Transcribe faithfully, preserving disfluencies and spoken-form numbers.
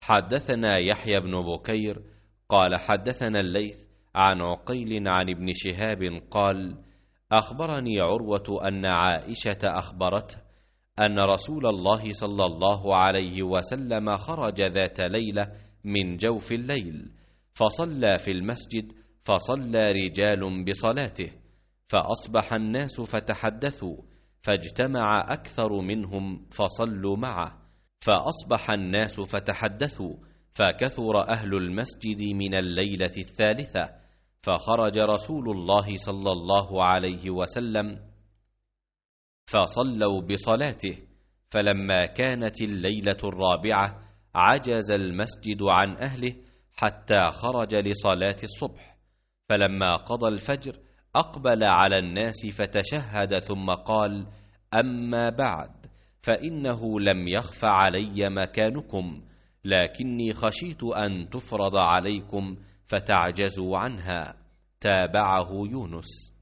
حدثنا يحيى بن بكير قال حدثنا الليث عن عقيل عن ابن شهاب قال أخبرني عروة أن عائشة أخبرته أن رسول الله صلى الله عليه وسلم خرج ذات ليلة من جوف الليل فصلى في المسجد، فصلى رجال بصلاته، فأصبح الناس فتحدثوا، فاجتمع أكثر منهم فصلوا معه، فأصبح الناس فتحدثوا، فكثر أهل المسجد من الليلة الثالثة، فخرج رسول الله صلى الله عليه وسلم فصلوا بصلاته، فلما كانت الليلة الرابعة عجز المسجد عن أهله حتى خرج لصلاة الصبح، فلما قضى الفجر أقبل على الناس فتشهد ثم قال: أما بعد، فإنه لم يخف علي مكانكم، لكني خشيت أن تفرض عليكم فتعجزوا عنها. تابعه يونس.